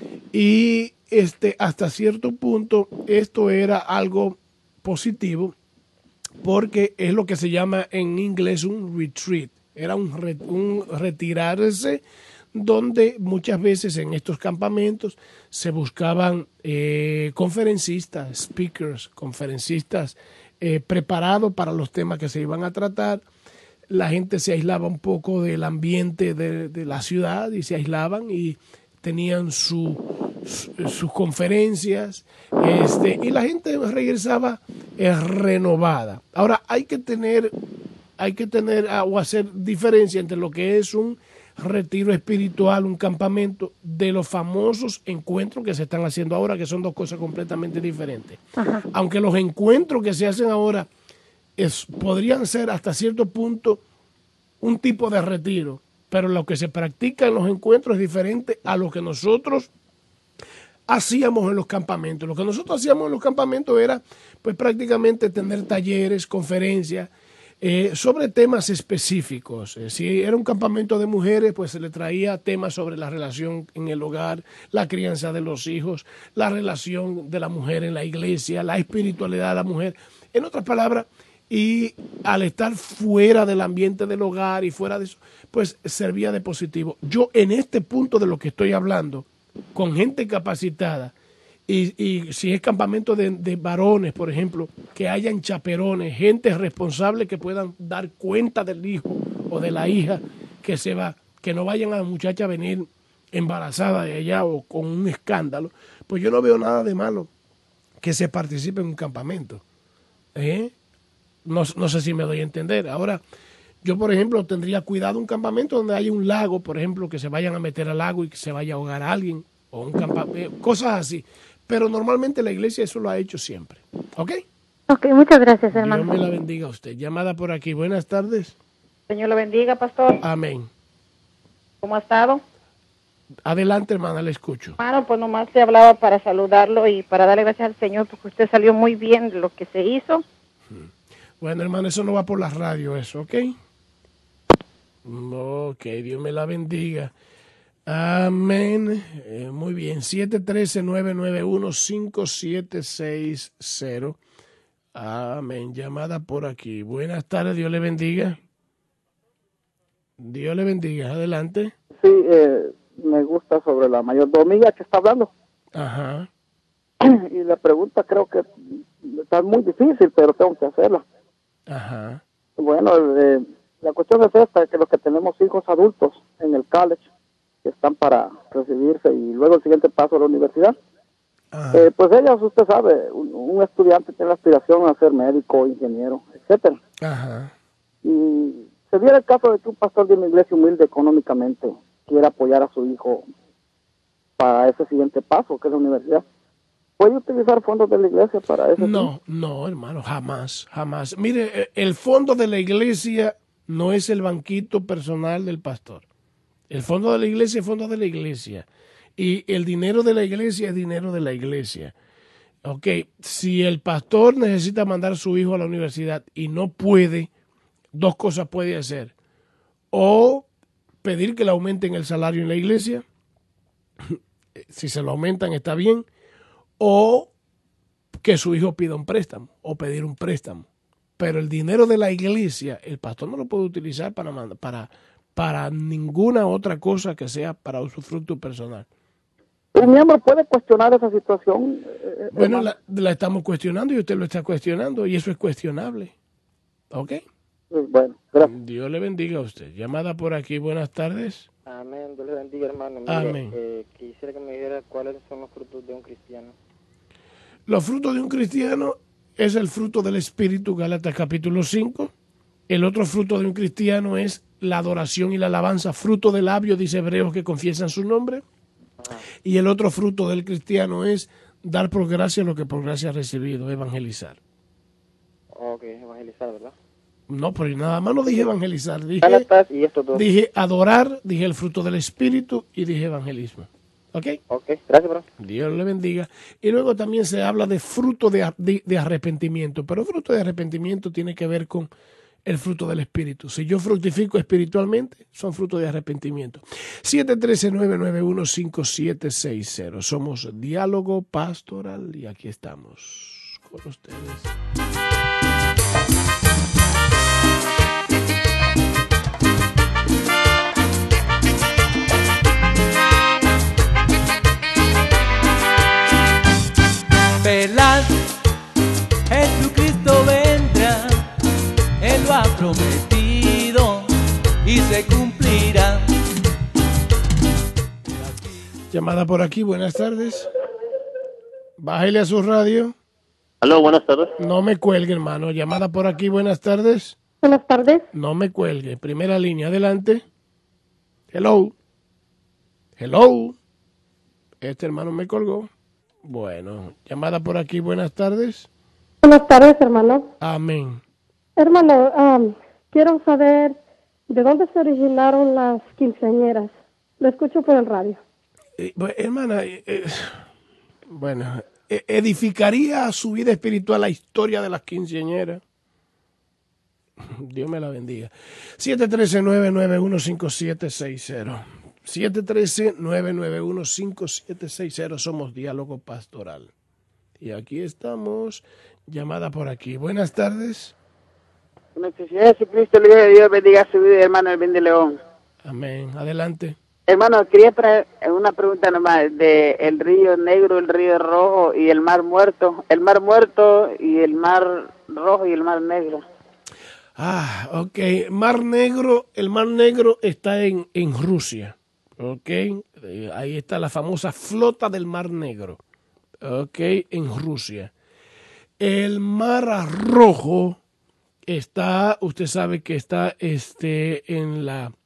y hasta cierto punto esto era algo positivo, porque es lo que se llama en inglés un retreat, era un retirarse, donde muchas veces en estos campamentos se buscaban conferencistas, speakers, conferencistas preparados para los temas que se iban a tratar. La gente se aislaba un poco del ambiente de la ciudad y se aislaban y tenían sus conferencias, y la gente regresaba renovada. Ahora hay que tener o hacer diferencia entre lo que es un retiro espiritual, un campamento, de los famosos encuentros que se están haciendo ahora, que son dos cosas completamente diferentes. Ajá. Aunque los encuentros que se hacen ahora podrían ser hasta cierto punto un tipo de retiro, pero lo que se practica en los encuentros es diferente a lo que nosotros hacíamos en los campamentos. Lo que nosotros hacíamos en los campamentos era pues prácticamente tener talleres, conferencias, sobre temas específicos. Si era un campamento de mujeres, pues se le traía temas sobre la relación en el hogar, la crianza de los hijos, la relación de la mujer en la iglesia, la espiritualidad de la mujer. En otras palabras, y al estar fuera del ambiente del hogar y fuera de eso, pues servía de positivo. Yo en este punto de lo que estoy hablando, con gente capacitada, y si es campamento de varones, por ejemplo, que hayan chaperones, gente responsable que puedan dar cuenta del hijo o de la hija que se va, que no vayan a la muchacha a venir embarazada de allá o con un escándalo, pues yo no veo nada de malo que se participe en un campamento. No sé si me doy a entender. Ahora, yo, por ejemplo, tendría cuidado un campamento donde haya un lago, por ejemplo, que se vayan a meter al lago y que se vaya a ahogar a alguien, o un campamento, cosas así. Pero normalmente la iglesia eso lo ha hecho siempre. ¿Ok? Ok, muchas gracias, hermano. Dios me la bendiga a usted. Llamada por aquí. Buenas tardes. Señor lo bendiga, pastor. Amén. ¿Cómo ha estado? Adelante, hermana, le escucho. Hermano, pues nomás le hablaba para saludarlo y para darle gracias al Señor porque usted salió muy bien de lo que se hizo. Bueno, hermano, eso no va por la radio, eso, ¿ok? Ok, Dios me la bendiga. Amén. Muy bien. 713-991-5760. Amén. Llamada por aquí. Buenas tardes. Dios le bendiga. Dios le bendiga. Adelante. Sí, me gusta sobre la mayordomía que está hablando. Ajá. Y la pregunta creo que está muy difícil, pero tengo que hacerla. Ajá. Bueno, la cuestión es esta, que los que tenemos hijos adultos en el college, que están para recibirse y luego el siguiente paso a la universidad, pues ellas, usted sabe, un estudiante tiene la aspiración a ser médico, ingeniero, etcétera. Ajá. Y se diera el caso de que un pastor de una iglesia humilde económicamente quiera apoyar a su hijo para ese siguiente paso, que es la universidad. ¿Puede utilizar fondos de la iglesia para eso? No, hermano, jamás. Mire, el fondo de la iglesia no es el banquito personal del pastor. El fondo de la iglesia es fondo de la iglesia. Y el dinero de la iglesia es dinero de la iglesia. Ok, si el pastor necesita mandar a su hijo a la universidad y no puede, dos cosas puede hacer. O pedir que le aumenten el salario en la iglesia. Si se lo aumentan está bien. O que su hijo pida un préstamo o pedir un préstamo. Pero el dinero de la iglesia, el pastor no lo puede utilizar para ninguna otra cosa que sea para usufructo personal. ¿Un miembro puede cuestionar esa situación? Bueno, la estamos cuestionando y usted lo está cuestionando y eso es cuestionable. ¿Ok? Bueno, gracias. Dios le bendiga a usted. Llamada por aquí, buenas tardes. Amén, Dios le bendiga, hermano. Mire, Amén. Quisiera que me dijera cuáles son los frutos de un cristiano. Los frutos de un cristiano es el fruto del Espíritu, Gálatas capítulo 5. El otro fruto de un cristiano es la adoración y la alabanza, fruto de labios, dice Hebreos, que confiesan su nombre. Ajá. Y el otro fruto del cristiano es dar por gracia lo que por gracia ha recibido, evangelizar. Ok, evangelizar, ¿verdad? No, pero nada más no dije evangelizar, Gálatas y estos dos. dije adorar, dije el fruto del Espíritu y dije evangelismo. ¿Ok? Ok, gracias, bro. Dios le bendiga. Y luego también se habla de fruto de arrepentimiento, pero fruto de arrepentimiento tiene que ver con el fruto del Espíritu. Si yo fructifico espiritualmente, son frutos de arrepentimiento. 713-991-5760. Somos Diálogo Pastoral y aquí estamos con ustedes. Velad, Jesucristo vendrá, Él lo ha prometido y se cumplirá. Llamada por aquí, buenas tardes. Bájale a su radio. Aló, buenas tardes. No me cuelgue, hermano. Llamada por aquí, buenas tardes. Buenas tardes. No me cuelgue. Primera línea, adelante. Hello. Hello. Este hermano me colgó. Bueno, llamada por aquí, buenas tardes. Buenas tardes, hermano. Amén. Hermano, quiero saber de dónde se originaron las quinceañeras. Lo escucho por el radio. Hermana, bueno, ¿edificaría su vida espiritual la historia de las quinceañeras? Dios me la bendiga. 713-991-5760. 713-991-5760. Somos Diálogo Pastoral. Y aquí estamos. Llamada por aquí. Buenas tardes. Jesucristo, el Hijo de Dios, bendiga su vida, hermano, el bien de León. Amén. Adelante. Hermano, quería traer una pregunta nomás de el río Negro, el río Rojo y el Mar Muerto. El Mar Muerto y el Mar Rojo y el Mar Negro. Ah, ok. Mar Negro, el Mar Negro está en Rusia. Ok. Ahí está la famosa flota del Mar Negro. Ok, en Rusia. El Mar Rojo está, usted sabe que está en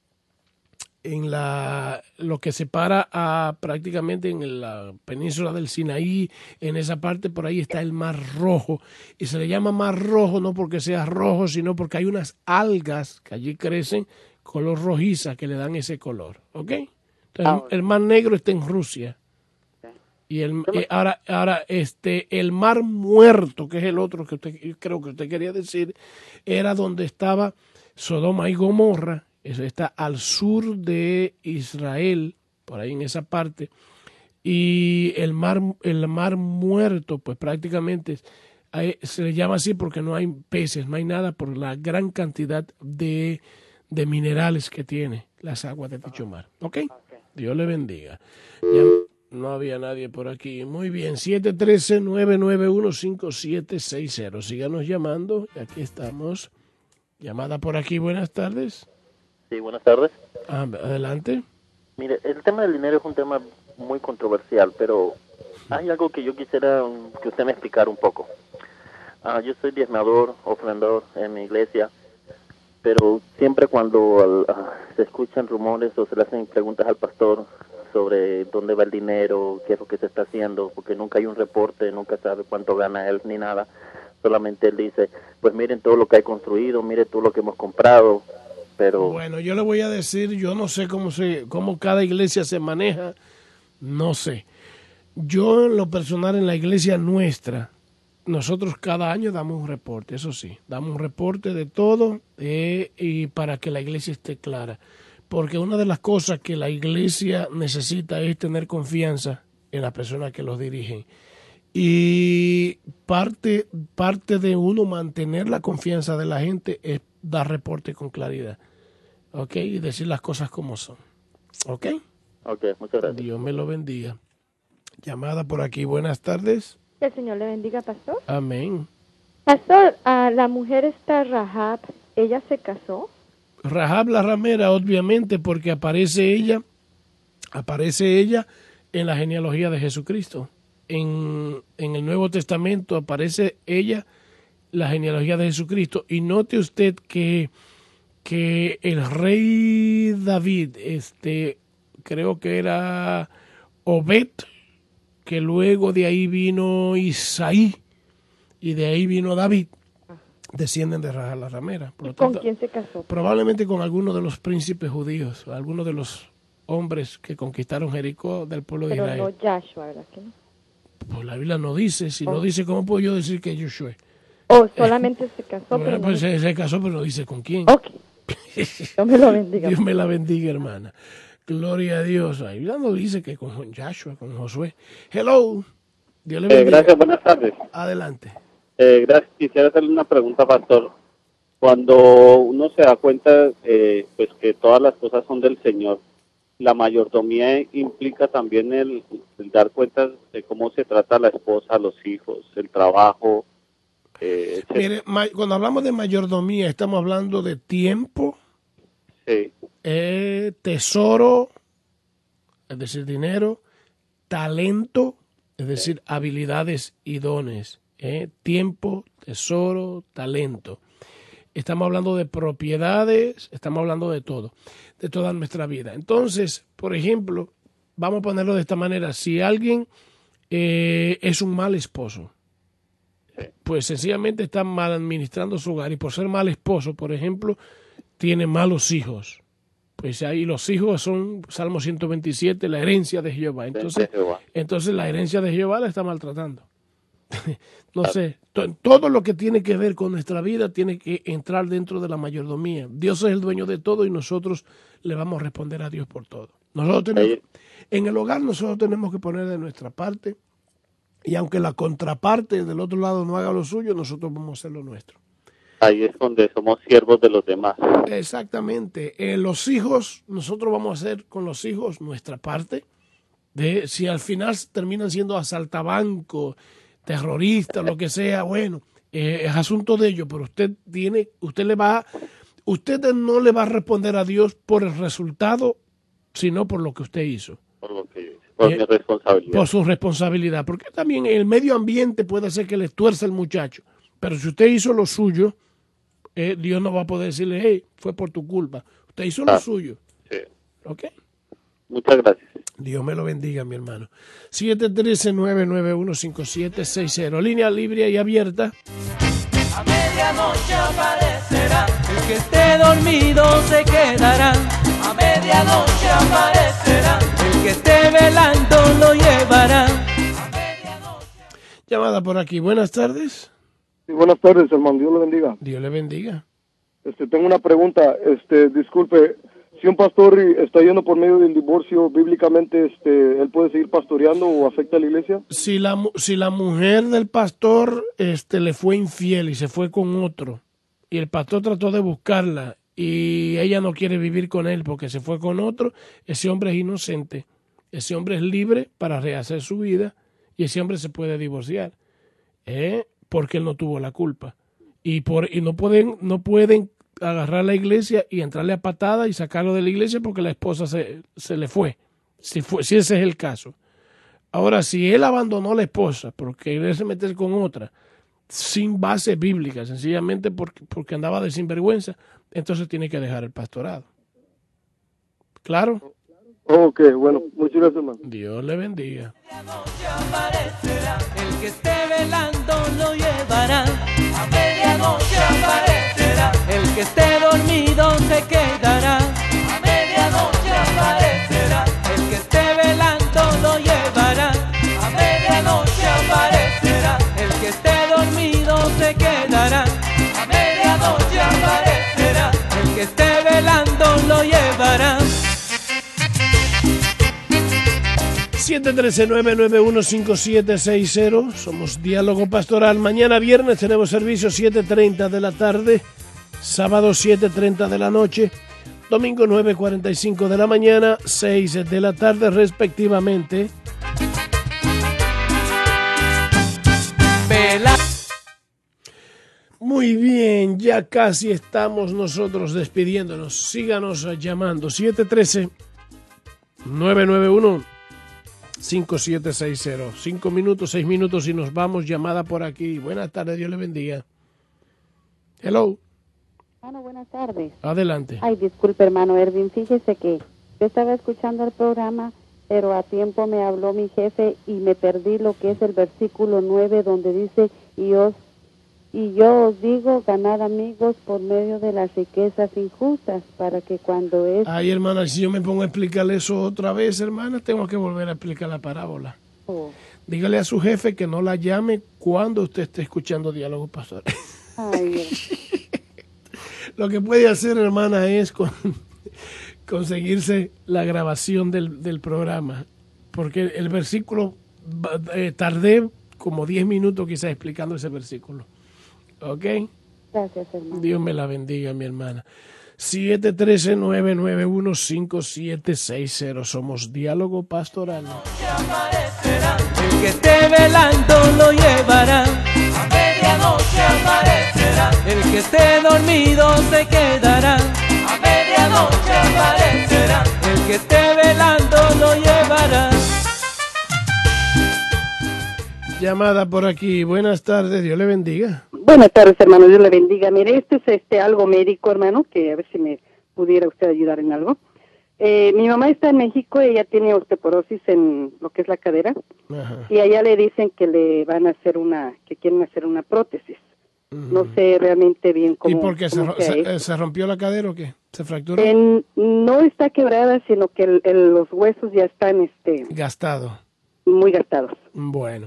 lo que separa a prácticamente en la península del Sinaí, en esa parte por ahí está el Mar Rojo, y se le llama Mar Rojo no porque sea rojo, sino porque hay unas algas que allí crecen color rojiza que le dan ese color, ¿ok? Entonces, el Mar Negro está en Rusia. Y ahora el Mar Muerto, que es el otro que creo que usted quería decir, era donde estaba Sodoma y Gomorra. Eso está al sur de Israel, por ahí en esa parte. Y el mar Muerto, pues prácticamente se le llama así porque no hay peces, no hay nada por la gran cantidad de minerales que tiene las aguas de dicho mar. ¿Ok? Dios le bendiga. Ya no había nadie por aquí. Muy bien, 713-991-5760. Síganos llamando, aquí estamos. Llamada por aquí, buenas tardes. Sí, buenas tardes. Adelante. Mire, el tema del dinero es un tema muy controversial, pero hay algo que yo quisiera que usted me explicara un poco. Yo soy diezmador, ofrendador en mi iglesia, pero siempre cuando se escuchan rumores o se le hacen preguntas al pastor sobre dónde va el dinero, qué es lo que se está haciendo, porque nunca hay un reporte, nunca sabe cuánto gana él ni nada. Solamente él dice, pues miren todo lo que hay construido, miren todo lo que hemos comprado, pero... Bueno, yo le voy a decir, yo no sé cómo cada iglesia se maneja, no sé. Yo en lo personal en la iglesia nuestra, nosotros cada año damos un reporte, eso sí, damos un reporte de todo y para que la iglesia esté clara. Porque una de las cosas que la iglesia necesita es tener confianza en las personas que los dirigen. Y parte de uno mantener la confianza de la gente es dar reporte con claridad. ¿Ok? Y decir las cosas como son. ¿Ok? Ok, muchas gracias. Dios me lo bendiga. Llamada por aquí, buenas tardes. Que el Señor le bendiga, pastor. Amén. Pastor, la mujer esta Rahab, ¿ella se casó? Rahab la ramera, obviamente, porque aparece ella en la genealogía de Jesucristo. En el Nuevo Testamento aparece ella, la genealogía de Jesucristo. Y note usted que el rey David, creo que era Obed, que luego de ahí vino Isaí y de ahí vino David, descienden de Rahab la ramera. ¿Y con quién se casó? Probablemente con alguno de los príncipes judíos, algunos de los hombres que conquistaron Jericó del pueblo de Israel. Pero no Yahshua, ¿verdad que no? Pues la Biblia no dice, si no dice, ¿cómo puedo yo decir que Josué? Solamente se casó, pero pues se casó, pero no dice con quién. Ok. Dios me lo bendiga. Dios me la bendiga, hermana. Gloria a Dios. La Biblia no dice que con Joshua, con Josué. Hello. Dios le bendiga. Gracias, buenas tardes. Adelante. Gracias. Quisiera hacerle una pregunta, pastor. Cuando uno se da cuenta pues que todas las cosas son del Señor, la mayordomía implica también el dar cuenta de cómo se trata a la esposa, a los hijos, el trabajo. Mire, cuando hablamos de mayordomía, estamos hablando de tiempo, sí, tesoro, es decir, dinero, talento, es decir, habilidades y dones. Tiempo, tesoro, talento. Estamos hablando de propiedades, estamos hablando de todo, de toda nuestra vida. Entonces, por ejemplo, vamos a ponerlo de esta manera. Si alguien es un mal esposo, pues sencillamente está mal administrando su hogar y por ser mal esposo, por ejemplo, tiene malos hijos. Pues ahí los hijos son, Salmo 127, la herencia de Jehová. Entonces la herencia de Jehová la está maltratando. No sé, todo lo que tiene que ver con nuestra vida tiene que entrar dentro de la mayordomía. Dios es el dueño de todo y nosotros le vamos a responder a Dios por todo. En el hogar nosotros tenemos que poner de nuestra parte y aunque la contraparte del otro lado no haga lo suyo, nosotros vamos a hacer lo nuestro. Ahí es donde somos siervos de los demás. Exactamente. Los hijos, nosotros vamos a hacer con los hijos nuestra parte. Si al final terminan siendo asaltabancos, terroristas, lo que sea, bueno, es asunto de ellos, pero usted no le va a responder a Dios por el resultado, sino por lo que usted hizo. Por mi responsabilidad. Por su responsabilidad, porque también el medio ambiente puede ser que le tuerce el muchacho, pero si usted hizo lo suyo, Dios no va a poder decirle, hey, fue por tu culpa. Usted hizo lo suyo. Sí. ¿Ok? Muchas gracias. Dios me lo bendiga, mi hermano. 713-991-5760. Línea libre y abierta. A medianoche aparecerá, el que esté dormido se quedará. A medianoche aparecerá, el que esté velando lo llevará. Llamada por aquí. Buenas tardes. Sí, buenas tardes, hermano. Dios le bendiga. Dios le bendiga. Tengo una pregunta. Disculpe. Si un pastor está yendo por medio del divorcio, bíblicamente, ¿él puede seguir pastoreando o afecta a la iglesia? Si la mujer del pastor le fue infiel y se fue con otro, y el pastor trató de buscarla, y ella no quiere vivir con él porque se fue con otro, ese hombre es inocente. Ese hombre es libre para rehacer su vida, y ese hombre se puede divorciar, porque él no tuvo la culpa. Y no pueden agarrar la iglesia y entrarle a patada y sacarlo de la iglesia porque la esposa se le fue. Si ese es el caso. Ahora, si él abandonó a la esposa porque él se mete con otra sin base bíblica, sencillamente porque andaba de sinvergüenza, entonces tiene que dejar el pastorado. ¿Claro? Ok, bueno, muchas gracias, hermano. Dios le bendiga. El que esté velando lo llevará. A medianoche aparecerá, el que esté dormido se quedará. A medianoche aparecerá, el que esté velando lo llevará. A medianoche aparecerá, el que esté dormido se quedará. A medianoche aparecerá, el que esté velando lo llevará. 713-991-5760. Somos Diálogo Pastoral. Mañana viernes tenemos servicio 7:30 de la tarde, sábado 7:30 de la noche, domingo 9:45 de la mañana, 6 de la tarde respectivamente. Muy bien, ya casi estamos nosotros despidiéndonos. Síganos llamando 713-991-5760. 5 minutos, 6 minutos y nos vamos. Llamada por aquí. Buenas tardes, Dios le bendiga. Hello. Hermano, buenas tardes. Adelante. Ay, disculpe, hermano Erwin. Fíjese que yo estaba escuchando el programa, pero a tiempo me habló mi jefe y me perdí lo que es el versículo 9, donde dice, y yo os digo, ganad amigos por medio de las riquezas injustas, para que cuando es... Ay, hermana, si yo me pongo a explicarle eso otra vez, hermana, tengo que volver a explicar la parábola. Oh. Dígale a su jefe que no la llame cuando usted esté escuchando Diálogo Pastoral. Ay, Lo que puede hacer, hermana, es conseguirse la grabación del programa, porque el versículo, tardé como 10 minutos quizás explicando ese versículo. ¿Ok? Gracias, hermano. Dios me la bendiga, mi hermana. 713-991-5760. Somos Diálogo Pastoral. El que esté velando lo llevará, a medianoche aparecerá. El que esté dormido se quedará, a medianoche aparecerá. El que esté velando lo llevará. Llamada por aquí. Buenas tardes, Dios le bendiga. Buenas tardes, hermano, Dios le bendiga. Mire, esto es algo médico, hermano, que a ver si me pudiera usted ayudar en algo. Mi mamá está en México, ella tiene osteoporosis en lo que es la cadera. Ajá. Y allá le dicen que le van a hacer que quieren hacer una prótesis. No sé realmente bien cómo. ¿Y por qué se rompió la cadera o qué? ¿Se fracturó? No está quebrada, sino que los huesos ya están gastado. Muy gastados. Bueno.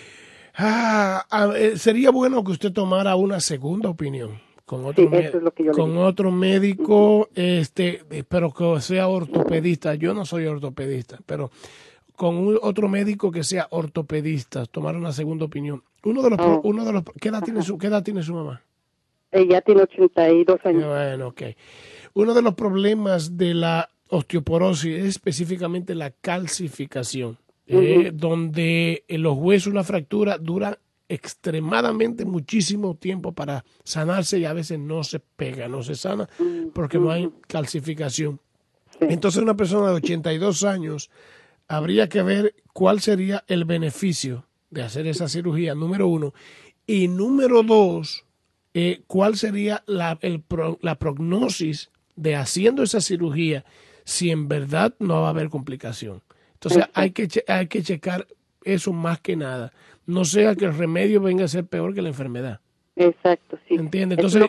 Sería bueno que usted tomara una segunda opinión con otro, eso es lo que yo le digo. otro médico, pero que sea ortopedista. Yo no soy ortopedista, pero con otro médico que sea ortopedista, tomar una segunda opinión. ¿Qué edad tiene su mamá? Ella tiene 82 años. Bueno, ok. Uno de los problemas de la osteoporosis es específicamente la calcificación. Donde los huesos, una fractura, dura extremadamente muchísimo tiempo para sanarse y a veces no se pega, no se sana porque no hay calcificación. Entonces una persona de 82 años habría que ver cuál sería el beneficio de hacer esa cirugía, número uno. Y número dos, cuál sería la prognosis de haciendo esa cirugía si en verdad no va a haber complicación. Entonces hay que checar eso más que nada. No sea que el remedio venga a ser peor que la enfermedad. Exacto, sí. ¿Entiende? Entonces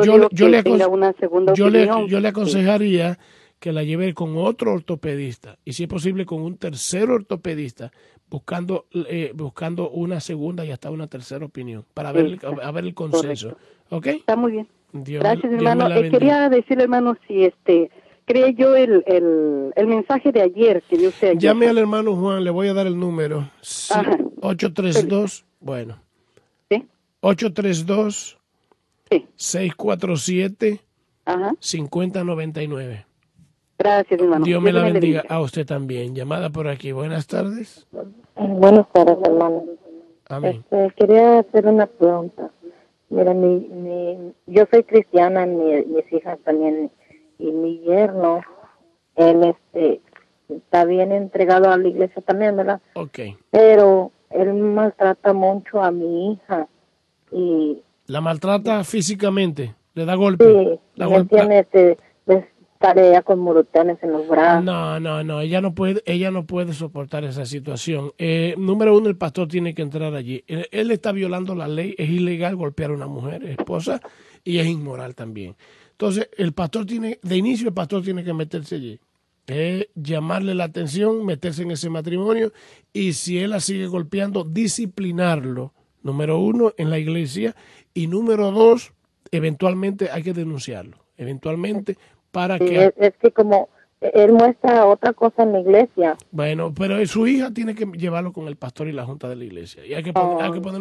yo le aconsejaría que la lleve con otro ortopedista y si es posible con un tercer ortopedista buscando una segunda y hasta una tercera opinión para ver el consenso. ¿Ok? Está muy bien. Gracias, hermano. Quería decirle, hermano, si cree yo el mensaje de ayer que dio usted ayer. Llame al hermano Juan, le voy a dar el número. 832, bueno. ¿Sí? 832 sí. 647 5099. Gracias, hermano. Dios me la bendiga a usted también. Llamada por aquí. Buenas tardes. Buenas tardes, hermano. Amén. Quería hacer una pregunta. Mira, yo soy cristiana, mis hijas también, y mi yerno, él está bien entregado a la iglesia también, ¿verdad? Okay. Pero él maltrata mucho a mi hija y la maltrata físicamente, le da golpe. Sí, tiene tarea con moretones en los brazos. No, ella no puede soportar esa situación. Número uno, el pastor tiene que entrar allí. Él está violando la ley, es ilegal golpear a una mujer, esposa, y es inmoral también. Entonces, el pastor tiene que meterse allí, llamarle la atención, meterse en ese matrimonio, y si él la sigue golpeando, disciplinarlo, número uno, en la iglesia, y número dos, eventualmente hay que denunciarlo, para que... Es que como él muestra otra cosa en la iglesia. Bueno, pero su hija tiene que llevarlo con el pastor y la junta de la iglesia. Y hay que ponerlo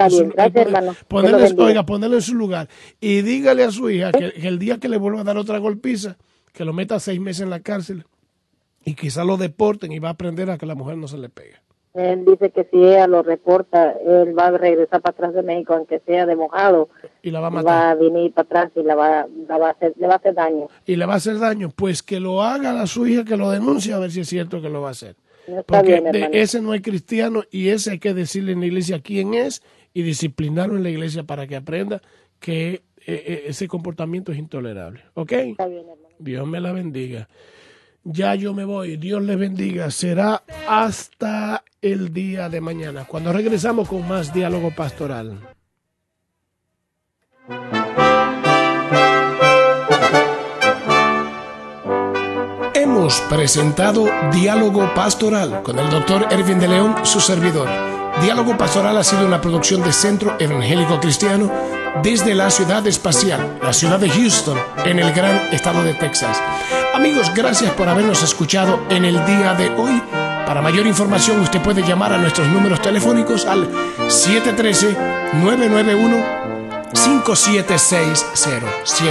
en su lugar. Y dígale a su hija que el día que le vuelva a dar otra golpiza, que lo meta 6 meses en la cárcel y quizá lo deporten y va a aprender a que la mujer no se le pega. Él dice que si ella lo reporta, él va a regresar para atrás de México, aunque sea de mojado. Y la va a matar. Va a venir para atrás y le va a hacer daño. Y le va a hacer daño. Pues que lo haga a su hija, que lo denuncie, a ver si es cierto que lo va a hacer. Está Porque bien, hermano. ese no es cristiano y ese hay que decirle en la iglesia quién es y disciplinarlo en la iglesia para que aprenda que ese comportamiento es intolerable. ¿Ok? Está bien, hermano. Dios me la bendiga. Ya yo me voy. Dios les bendiga. Será hasta el día de mañana, cuando regresamos con más diálogo pastoral. Hemos presentado Diálogo Pastoral con el Dr. Ervin de León, su servidor. Diálogo Pastoral ha sido una producción de Centro Evangélico Cristiano desde la ciudad espacial, la ciudad de Houston, en el gran estado de Texas. Amigos, gracias por habernos escuchado en el día de hoy. Para mayor información, usted puede llamar a nuestros números telefónicos al 713-991-5760.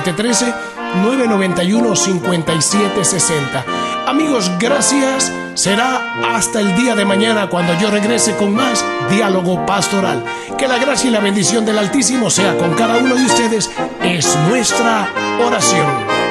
713-991-5760. Amigos, gracias. Será hasta el día de mañana cuando yo regrese con más Diálogo Pastoral. Que la gracia y la bendición del Altísimo sea con cada uno de ustedes. Es nuestra oración.